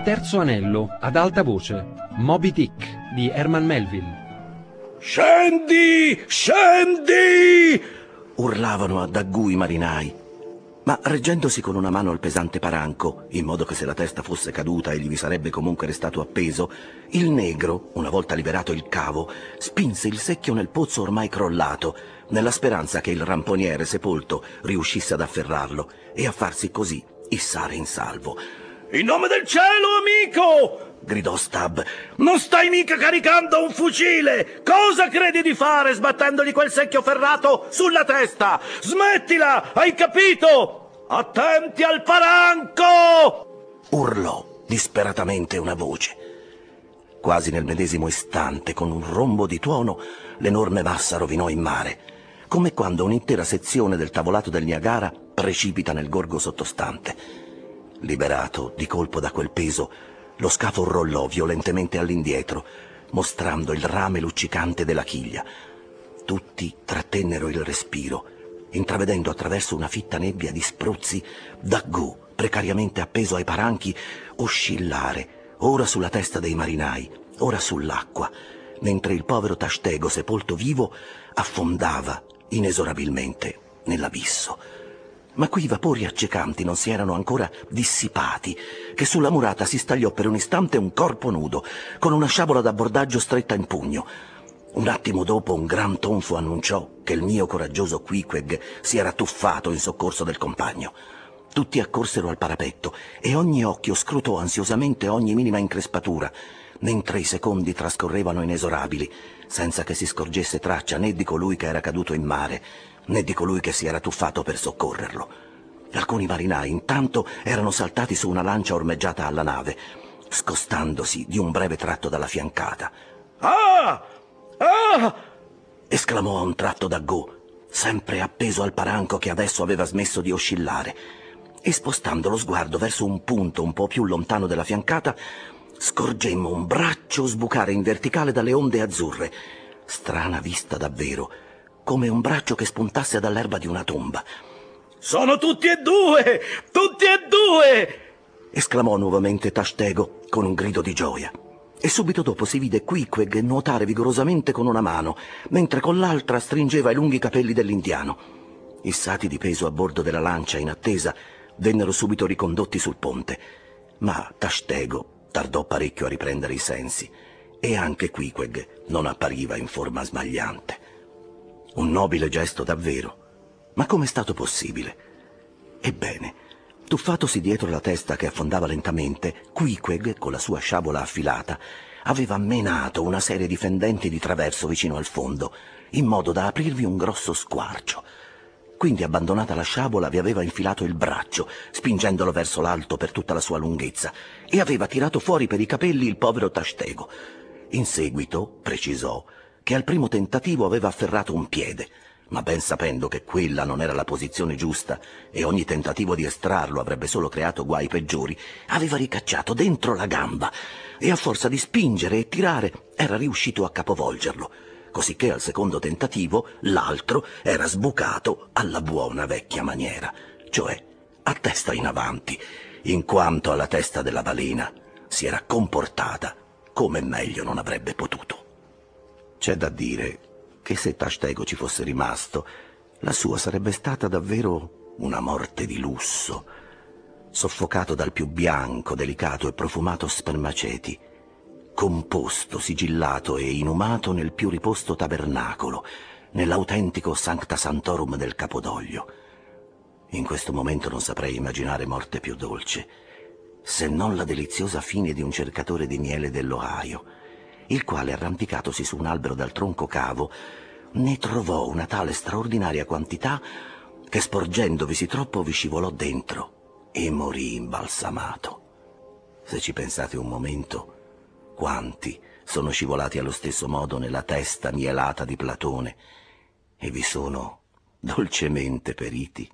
Terzo anello, ad alta voce, Moby Dick di Herman Melville. Scendi! Scendi! Urlavano a Daggù i marinai. Ma reggendosi con una mano il pesante paranco, in modo che se la testa fosse caduta egli vi sarebbe comunque restato appeso, il negro, una volta liberato il cavo, spinse il secchio nel pozzo ormai crollato, nella speranza che il ramponiere sepolto riuscisse ad afferrarlo e a farsi così issare in salvo. «In nome del cielo, amico!» gridò Stab. «Non stai mica caricando un fucile! Cosa credi di fare sbattendogli quel secchio ferrato sulla testa? Smettila! Hai capito? Attenti al paranco!» urlò disperatamente una voce. Quasi nel medesimo istante, con un rombo di tuono, l'enorme massa rovinò in mare, come quando un'intera sezione del tavolato del Niagara precipita nel gorgo sottostante. Liberato di colpo da quel peso, lo scafo rollò violentemente all'indietro, mostrando il rame luccicante della chiglia. Tutti trattennero il respiro, intravedendo attraverso una fitta nebbia di spruzzi Daggù, precariamente appeso ai paranchi, oscillare, ora sulla testa dei marinai, ora sull'acqua, mentre il povero Tashtego, sepolto vivo, affondava inesorabilmente nell'abisso. Ma quei vapori accecanti non si erano ancora dissipati, che sulla murata si stagliò per un istante un corpo nudo, con una sciabola d'abbordaggio stretta in pugno. Un attimo dopo un gran tonfo annunciò che il mio coraggioso Queequeg si era tuffato in soccorso del compagno. Tutti accorsero al parapetto e ogni occhio scrutò ansiosamente ogni minima increspatura, mentre i secondi trascorrevano inesorabili, senza che si scorgesse traccia né di colui che era caduto in mare, né di colui che si era tuffato per soccorrerlo. Alcuni marinai intanto erano saltati su una lancia ormeggiata alla nave, scostandosi di un breve tratto dalla fiancata. «Ah! Ah!» esclamò a un tratto Daggù, sempre appeso al paranco che adesso aveva smesso di oscillare, e spostando lo sguardo verso un punto un po' più lontano della fiancata, scorgemmo un braccio sbucare in verticale dalle onde azzurre. Strana vista davvero, come un braccio che spuntasse dall'erba di una tomba. «Sono tutti e due! Tutti e due!» esclamò nuovamente Tashtego con un grido di gioia. E subito dopo si vide Queequeg nuotare vigorosamente con una mano, mentre con l'altra stringeva i lunghi capelli dell'indiano. Issati di peso a bordo della lancia in attesa, vennero subito ricondotti sul ponte. Ma Tashtego tardò parecchio a riprendere i sensi, e anche Queequeg non appariva in forma smagliante. Un nobile gesto davvero, ma com'è stato possibile? Ebbene, tuffatosi dietro la testa che affondava lentamente, Queequeg, con la sua sciabola affilata, aveva menato una serie di fendenti di traverso vicino al fondo, in modo da aprirvi un grosso squarcio. Quindi, abbandonata la sciabola, vi aveva infilato il braccio, spingendolo verso l'alto per tutta la sua lunghezza, e aveva tirato fuori per i capelli il povero Tashtego. In seguito, precisò, che al primo tentativo aveva afferrato un piede, ma ben sapendo che quella non era la posizione giusta e ogni tentativo di estrarlo avrebbe solo creato guai peggiori, aveva ricacciato dentro la gamba e a forza di spingere e tirare era riuscito a capovolgerlo, cosicché al secondo tentativo l'altro era sbucato alla buona vecchia maniera, cioè a testa in avanti, in quanto alla testa della balena si era comportata come meglio non avrebbe potuto. C'è da dire che se Tashtego ci fosse rimasto, la sua sarebbe stata davvero una morte di lusso, soffocato dal più bianco, delicato e profumato spermaceti, composto, sigillato e inumato nel più riposto tabernacolo, nell'autentico Sancta Santorum del Capodoglio. In questo momento non saprei immaginare morte più dolce, se non la deliziosa fine di un cercatore di miele dell'Ohio, il quale, arrampicatosi su un albero dal tronco cavo, ne trovò una tale straordinaria quantità che, sporgendovisi troppo, vi scivolò dentro e morì imbalsamato. Se ci pensate un momento, quanti sono scivolati allo stesso modo nella testa mielata di Platone e vi sono dolcemente periti.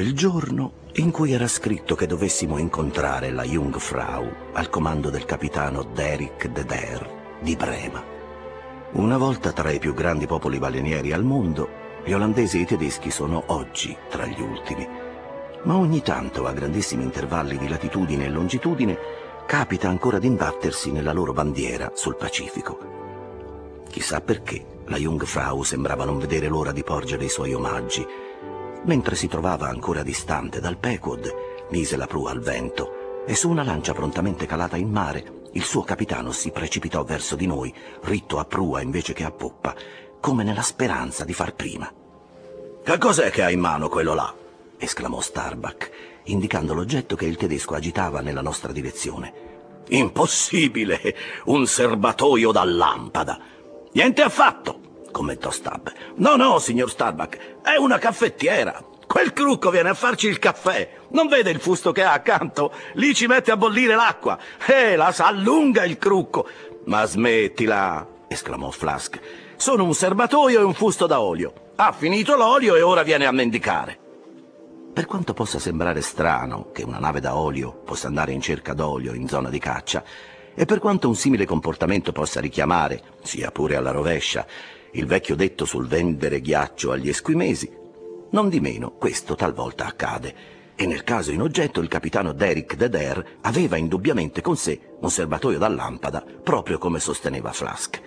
il giorno in cui era scritto che dovessimo incontrare la Jungfrau al comando del capitano Dirk de Der di Brema. Una volta tra i più grandi popoli balenieri al mondo, gli olandesi e i tedeschi sono oggi tra gli ultimi. Ma ogni tanto, a grandissimi intervalli di latitudine e longitudine, capita ancora di imbattersi nella loro bandiera sul Pacifico. Chissà perché la Jungfrau sembrava non vedere l'ora di porgere i suoi omaggi. Mentre si trovava ancora distante dal Pequod, mise la prua al vento e su una lancia prontamente calata in mare, il suo capitano si precipitò verso di noi, ritto a prua invece che a poppa, come nella speranza di far prima. «Che cos'è che ha in mano quello là?» esclamò Starbuck, indicando l'oggetto che il tedesco agitava nella nostra direzione. «Impossibile! Un serbatoio da lampada!» «Niente affatto!» commentò Stubb. No, signor Starbuck, è una caffettiera. Quel crucco viene a farci il caffè. Non vede il fusto che ha accanto? Lì ci mette a bollire l'acqua. La s'allunga il crucco!» «Ma smettila!» esclamò Flask. «Sono un serbatoio e un fusto da olio. Ha finito l'olio e ora viene a mendicare.» Per quanto possa sembrare strano che una nave da olio possa andare in cerca d'olio in zona di caccia, e per quanto un simile comportamento possa richiamare, sia pure alla rovescia, il vecchio detto sul vendere ghiaccio agli esquimesi, non di meno questo talvolta accade, e nel caso in oggetto il capitano Dirk de Der aveva indubbiamente con sé un serbatoio da lampada, proprio come sosteneva Flask.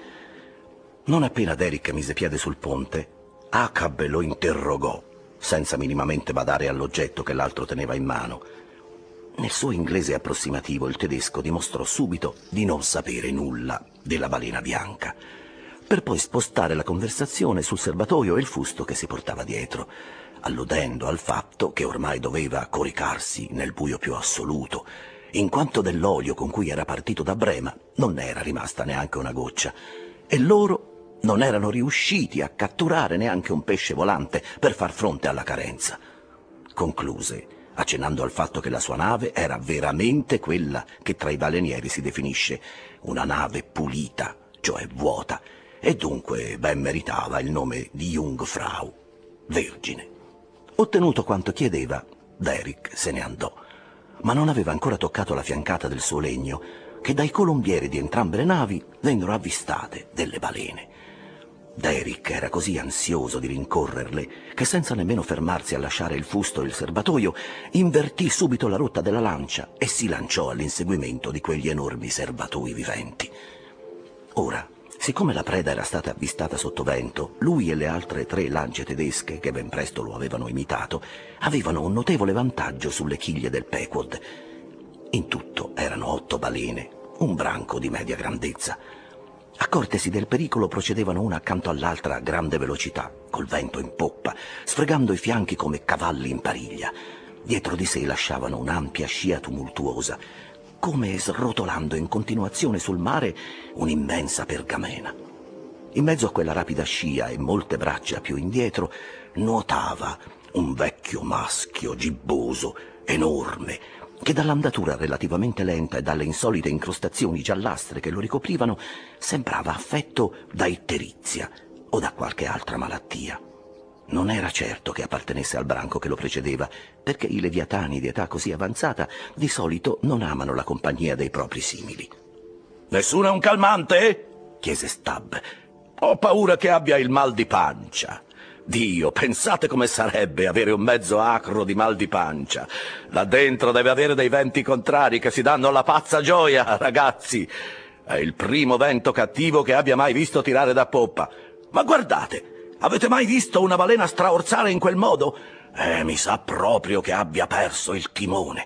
Non appena Derrick mise piede sul ponte, Acabe lo interrogò, senza minimamente badare all'oggetto che l'altro teneva in mano. Nel suo inglese approssimativo il tedesco dimostrò subito di non sapere nulla della balena bianca, per poi spostare la conversazione sul serbatoio e il fusto che si portava dietro, alludendo al fatto che ormai doveva coricarsi nel buio più assoluto, in quanto dell'olio con cui era partito da Brema non ne era rimasta neanche una goccia, e loro non erano riusciti a catturare neanche un pesce volante per far fronte alla carenza. Concluse, accennando al fatto che la sua nave era veramente quella che tra i balenieri si definisce una nave pulita, cioè vuota, e dunque ben meritava il nome di Jungfrau, vergine. Ottenuto quanto chiedeva, Derrick se ne andò, ma non aveva ancora toccato la fiancata del suo legno, che dai colombieri di entrambe le navi vennero avvistate delle balene. Derrick era così ansioso di rincorrerle che, senza nemmeno fermarsi a lasciare il fusto e il serbatoio, invertì subito la rotta della lancia e si lanciò all'inseguimento di quegli enormi serbatoi viventi. Ora, siccome la preda era stata avvistata sotto vento, lui e le altre 3 lance tedesche, che ben presto lo avevano imitato, avevano un notevole vantaggio sulle chiglie del Pequod. In tutto erano 8 balene, un branco di media grandezza. Accortesi del pericolo, procedevano una accanto all'altra a grande velocità, col vento in poppa, sfregando i fianchi come cavalli in pariglia. Dietro di sé lasciavano un'ampia scia tumultuosa, come srotolando in continuazione sul mare un'immensa pergamena. In mezzo a quella rapida scia e molte braccia più indietro nuotava un vecchio maschio gibboso, enorme, che dall'andatura relativamente lenta e dalle insolite incrostazioni giallastre che lo ricoprivano sembrava affetto da itterizia o da qualche altra malattia. Non era certo che appartenesse al branco che lo precedeva, perché i leviatani di età così avanzata di solito non amano la compagnia dei propri simili. «Nessuno è un calmante?» chiese Stubb. «Ho paura che abbia il mal di pancia.» «Dio, pensate come sarebbe avere un mezzo acro di mal di pancia. Là dentro deve avere dei venti contrari che si danno alla pazza gioia, ragazzi. È il primo vento cattivo che abbia mai visto tirare da poppa. Ma guardate, avete mai visto una balena straorzare in quel modo? Mi sa proprio che abbia perso il timone.»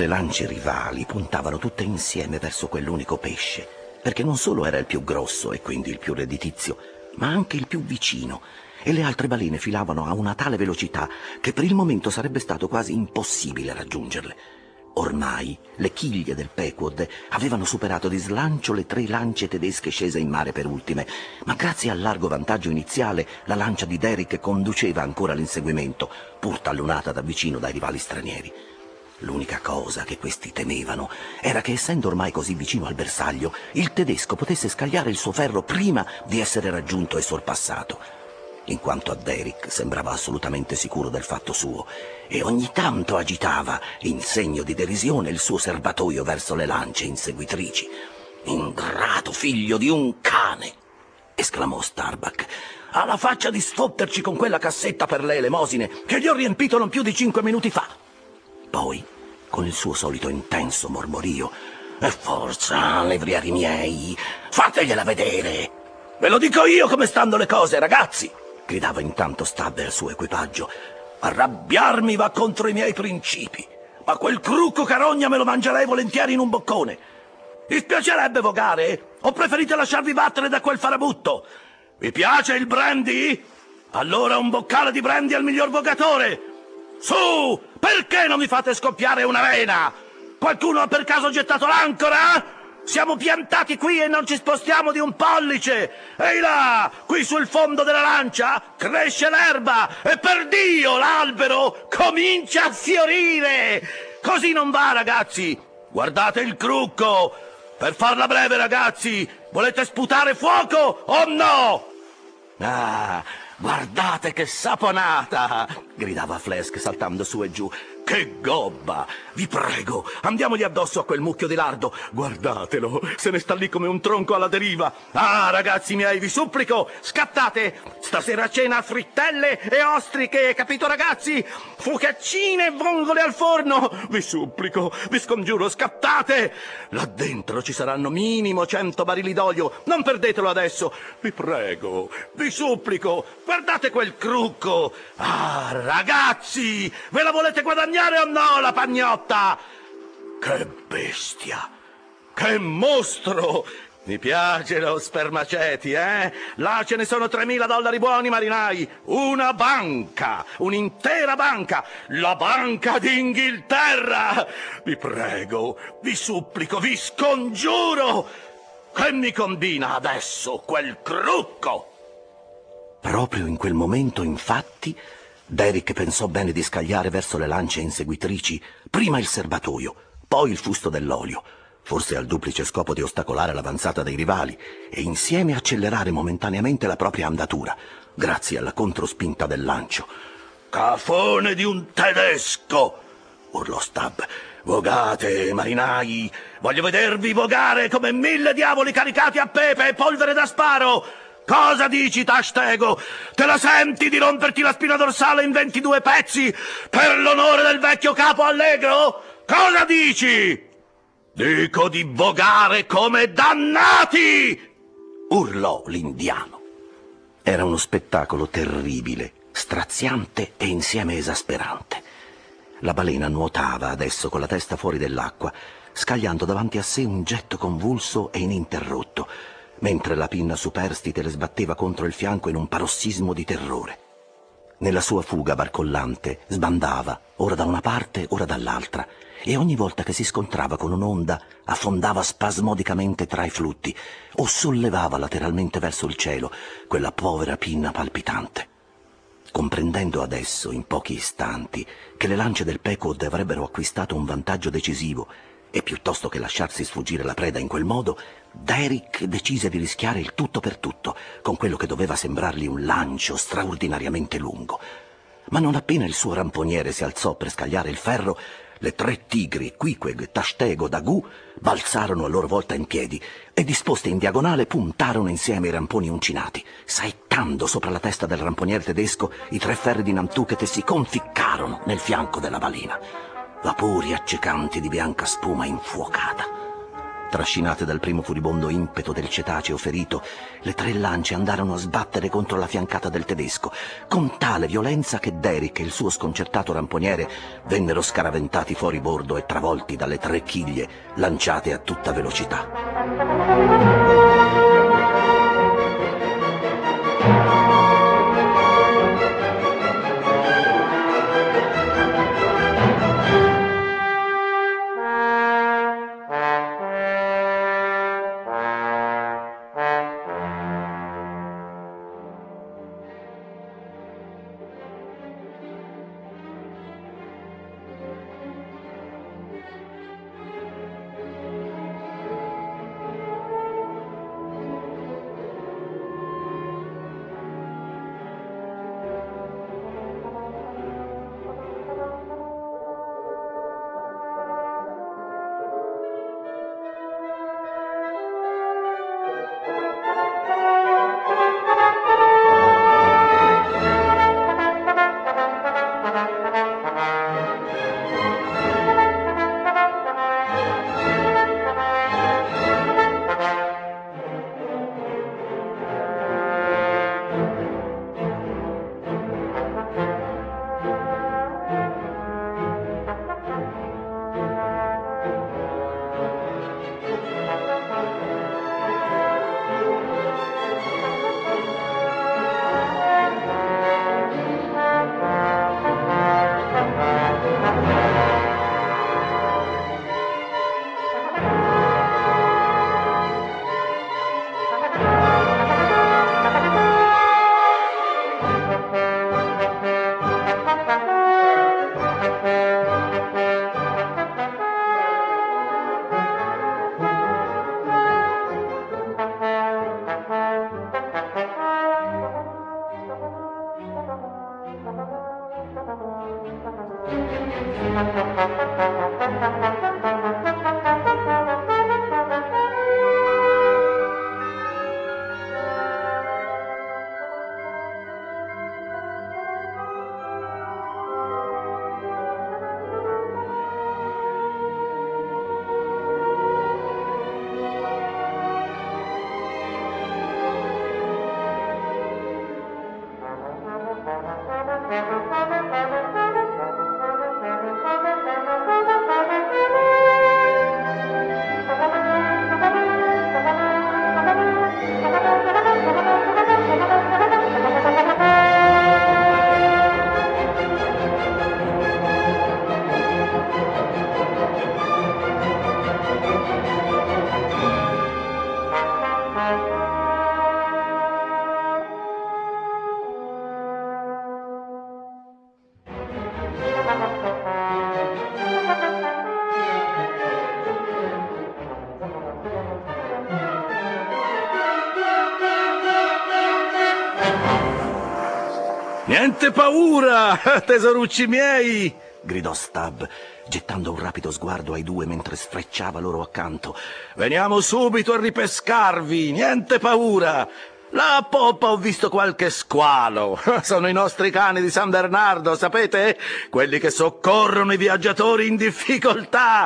le lance rivali puntavano tutte insieme verso quell'unico pesce, perché non solo era il più grosso e quindi il più redditizio, ma anche il più vicino, e le altre balene filavano a una tale velocità che per il momento sarebbe stato quasi impossibile raggiungerle. Ormai le chiglie del Pequod avevano superato di slancio le 3 lance tedesche scese in mare per ultime, ma grazie al largo vantaggio iniziale la lancia di Derrick conduceva ancora l'inseguimento, pur tallonata da vicino dai rivali stranieri. L'unica cosa che questi temevano era che, essendo ormai così vicino al bersaglio, il tedesco potesse scagliare il suo ferro prima di essere raggiunto e sorpassato. In quanto a Derrick, sembrava assolutamente sicuro del fatto suo e ogni tanto agitava, in segno di derisione, il suo serbatoio verso le lance inseguitrici. «Ingrato figlio di un cane!» esclamò Starbuck. «Ha la faccia di sfotterci con quella cassetta per le elemosine che gli ho riempito non più di 5 minuti fa!» Poi, con il suo solito intenso mormorio: «E forza, levrieri miei, fategliela vedere! Ve lo dico io come stanno le cose, ragazzi!» gridava intanto Stubb al suo equipaggio. «Arrabbiarmi va contro i miei principi, ma quel crucco carogna me lo mangerei volentieri in un boccone. Vi spiacerebbe vogare? O preferite lasciarvi battere da quel farabutto? Vi piace il brandy? Allora un boccale di brandy al miglior vogatore! Su! Perché non mi fate scoppiare una vena? Qualcuno ha per caso gettato l'ancora? Siamo piantati qui e non ci spostiamo di un pollice! Ehi là! Qui sul fondo della lancia cresce l'erba e per Dio l'albero comincia a fiorire! Così non va, ragazzi! Guardate il crucco! Per farla breve, ragazzi, volete sputare fuoco o no? Ah, guardate che saponata! Gridava Flask saltando su e giù. Che gobba! Vi prego, andiamogli addosso a quel mucchio di lardo. Guardatelo, se ne sta lì come un tronco alla deriva. Ah, ragazzi miei, vi supplico, scattate! Stasera a cena frittelle e ostriche, capito ragazzi? Focaccine e vongole al forno! Vi supplico, vi scongiuro, scattate! Là dentro ci saranno minimo 100 barili d'olio. Non perdetelo adesso. Vi prego, vi supplico, guardate quel crucco! Ah, ragazzi, ve la volete guadagnare o no la pagnotta? Che bestia! Che mostro! Mi piace lo spermaceti, eh? Là ce ne sono $3.000 buoni, marinai. Una banca, un'intera banca, la Banca d'Inghilterra. Vi prego, vi supplico, vi scongiuro. Che mi combina adesso quel crucco? Proprio in quel momento, infatti, Derrick pensò bene di scagliare verso le lance inseguitrici prima il serbatoio, poi il fusto dell'olio, forse al duplice scopo di ostacolare l'avanzata dei rivali e insieme accelerare momentaneamente la propria andatura, grazie alla controspinta del lancio. «Cafone di un tedesco!» urlò Stubb. «Vogate, marinai! Voglio vedervi vogare come 1000 diavoli caricati a pepe e polvere da sparo! Cosa dici, Tashtego? Te la senti di romperti la spina dorsale in 22 pezzi per l'onore del vecchio capo allegro? Cosa dici?» «Dico di vogare come dannati!» urlò l'indiano. Era uno spettacolo terribile, straziante e insieme esasperante. La balena nuotava adesso con la testa fuori dell'acqua, scagliando davanti a sé un getto convulso e ininterrotto, mentre la pinna superstite le sbatteva contro il fianco in un parossismo di terrore. Nella sua fuga barcollante sbandava, ora da una parte, ora dall'altra, e ogni volta che si scontrava con un'onda affondava spasmodicamente tra i flutti o sollevava lateralmente verso il cielo quella povera pinna palpitante. Comprendendo adesso, in pochi istanti, che le lance del Pequod avrebbero acquistato un vantaggio decisivo e piuttosto che lasciarsi sfuggire la preda in quel modo, Derrick decise di rischiare il tutto per tutto con quello che doveva sembrargli un lancio straordinariamente lungo. Ma non appena il suo ramponiere si alzò per scagliare il ferro, le 3 tigri, Queequeg, Tashtego, Daggoo, balzarono a loro volta in piedi e, disposte in diagonale, puntarono insieme i ramponi uncinati, saettando sopra la testa del ramponiere tedesco i 3 ferri di Nantucket e si conficcarono nel fianco della balena, vapori accecanti di bianca spuma infuocata. Trascinate dal primo furibondo impeto del cetaceo ferito, le 3 lance andarono a sbattere contro la fiancata del tedesco, con tale violenza che Derrick e il suo sconcertato ramponiere vennero scaraventati fuori bordo e travolti dalle 3 chiglie lanciate a tutta velocità. Niente paura, tesorucci miei! Gridò Stubb, gettando un rapido sguardo ai 2 mentre sfrecciava loro accanto. Veniamo subito a ripescarvi, niente paura! Là a poppa ho visto qualche squalo. Sono i nostri cani di San Bernardo, sapete? Quelli che soccorrono i viaggiatori in difficoltà.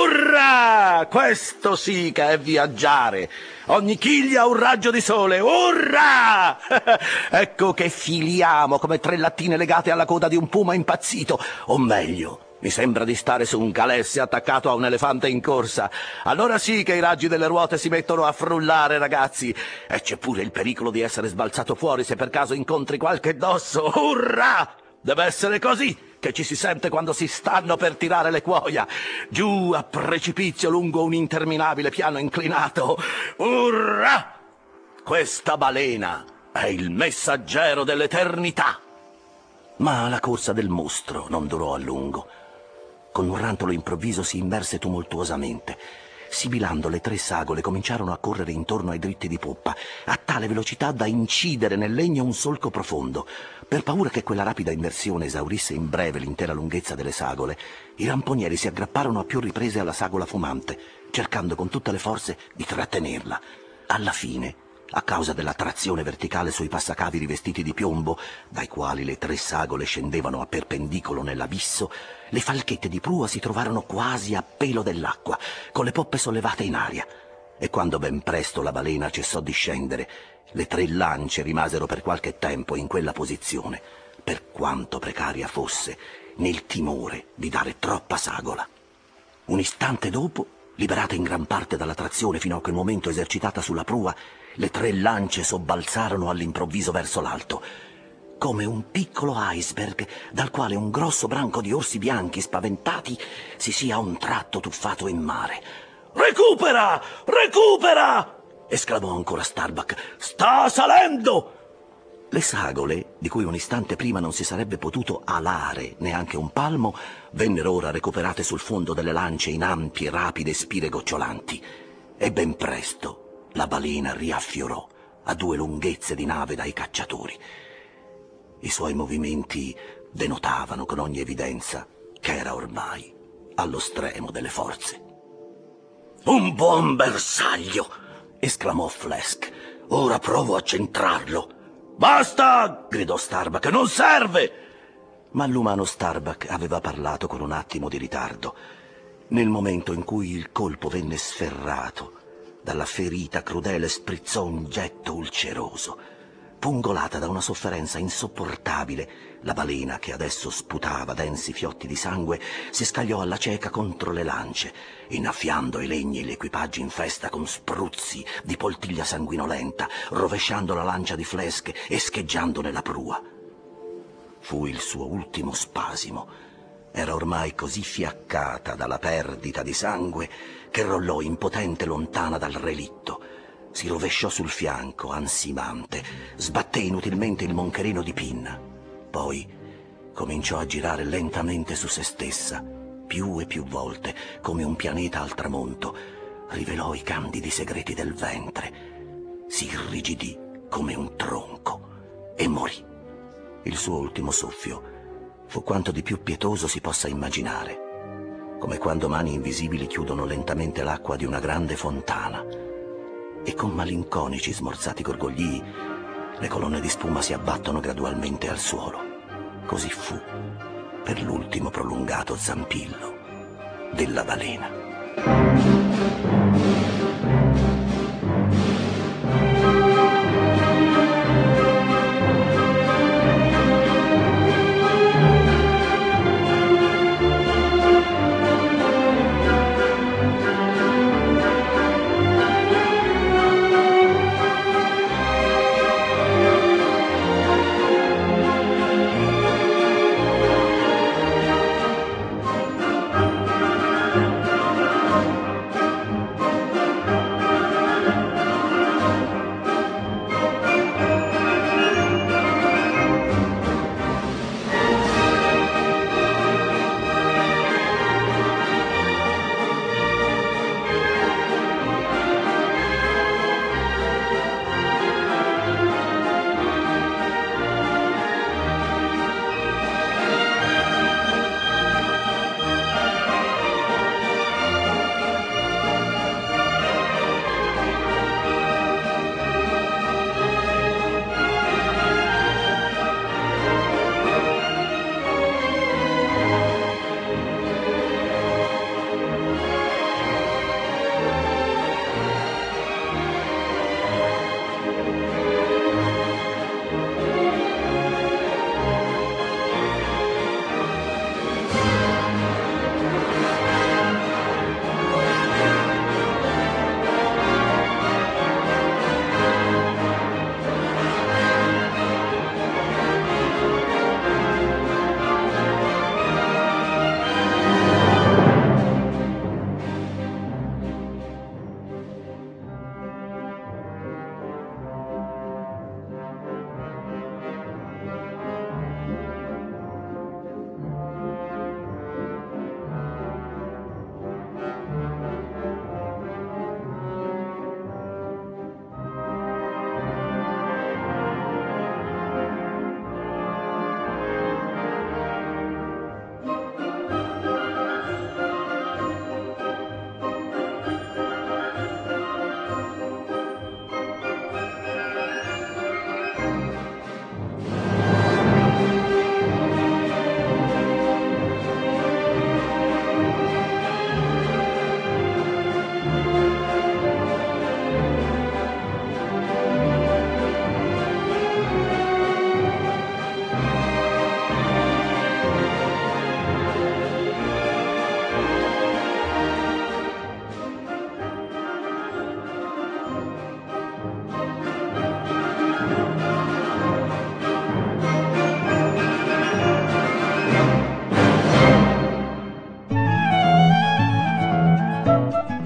Urrà! Questo sì che è viaggiare. Ogni chiglia ha un raggio di sole. Urrà! Ecco che filiamo come 3 lattine legate alla coda di un puma impazzito. O meglio, mi sembra di stare su un calesse attaccato a un elefante in corsa. Allora sì che i raggi delle ruote si mettono a frullare, ragazzi. E c'è pure il pericolo di essere sbalzato fuori se per caso incontri qualche dosso. Urrà! Deve essere così che ci si sente quando si stanno per tirare le cuoia. Giù a precipizio lungo un interminabile piano inclinato. Urrà! Questa balena è il messaggero dell'eternità. Ma la corsa del mostro non durò a lungo. Con un rantolo improvviso si immerse tumultuosamente. Sibilando, le 3 sagole cominciarono a correre intorno ai dritti di poppa, a tale velocità da incidere nel legno un solco profondo. Per paura che quella rapida immersione esaurisse in breve l'intera lunghezza delle sagole, i ramponieri si aggrapparono a più riprese alla sagola fumante, cercando con tutte le forze di trattenerla. Alla fine A causa della trazione verticale sui passacavi rivestiti di piombo, dai quali le 3 sagole scendevano a perpendicolo nell'abisso, le falchette di prua si trovarono quasi a pelo dell'acqua, con le poppe sollevate in aria. E quando ben presto la balena cessò di scendere, le 3 lance rimasero per qualche tempo in quella posizione, per quanto precaria fosse, nel timore di dare troppa sagola. Un istante dopo, liberata in gran parte dalla trazione fino a quel momento esercitata sulla prua, le 3 lance sobbalzarono all'improvviso verso l'alto, come un piccolo iceberg dal quale un grosso branco di orsi bianchi spaventati si sia a un tratto tuffato in mare. «Recupera! Recupera!» esclamò ancora Starbuck. «Sta salendo!» Le sagole, di cui un istante prima non si sarebbe potuto alare neanche un palmo, vennero ora recuperate sul fondo delle lance in ampie, rapide spire gocciolanti. E ben presto la balena riaffiorò a 2 lunghezze di nave dai cacciatori. I suoi movimenti denotavano con ogni evidenza che era ormai allo stremo delle forze. «Un buon bersaglio!» esclamò Flask. «Ora provo a centrarlo». «Basta!» gridò Starbuck. «Non serve!» Ma l'umano Starbuck aveva parlato con un attimo di ritardo. Nel momento in cui il colpo venne sferrato, dalla ferita crudele sprizzò un getto ulceroso. Pungolata da una sofferenza insopportabile, la balena, che adesso sputava densi fiotti di sangue, si scagliò alla cieca contro le lance, innaffiando i legni e gli equipaggi in festa con spruzzi di poltiglia sanguinolenta, rovesciando la lancia di Flask e scheggiandone la prua. Fu il suo ultimo spasimo. Era ormai così fiaccata dalla perdita di sangue che rollò impotente lontana dal relitto. Si rovesciò sul fianco, ansimante, sbatté inutilmente il moncherino di pinna. Poi cominciò a girare lentamente su se stessa, più e più volte, come un pianeta al tramonto. Rivelò i candidi segreti del ventre. Si irrigidì come un tronco e morì. Il suo ultimo soffio fu quanto di più pietoso si possa immaginare, come quando mani invisibili chiudono lentamente l'acqua di una grande fontana e con malinconici smorzati gorgoglii le colonne di spuma si abbattono gradualmente al suolo. Così fu per l'ultimo prolungato zampillo della balena.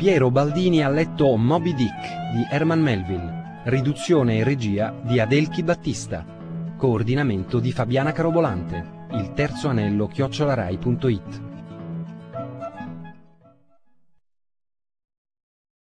Piero Baldini ha letto Moby Dick di Herman Melville, riduzione e regia di Adelchi Battista, coordinamento di Fabiana Carobolante, il terzo anello @rai.it.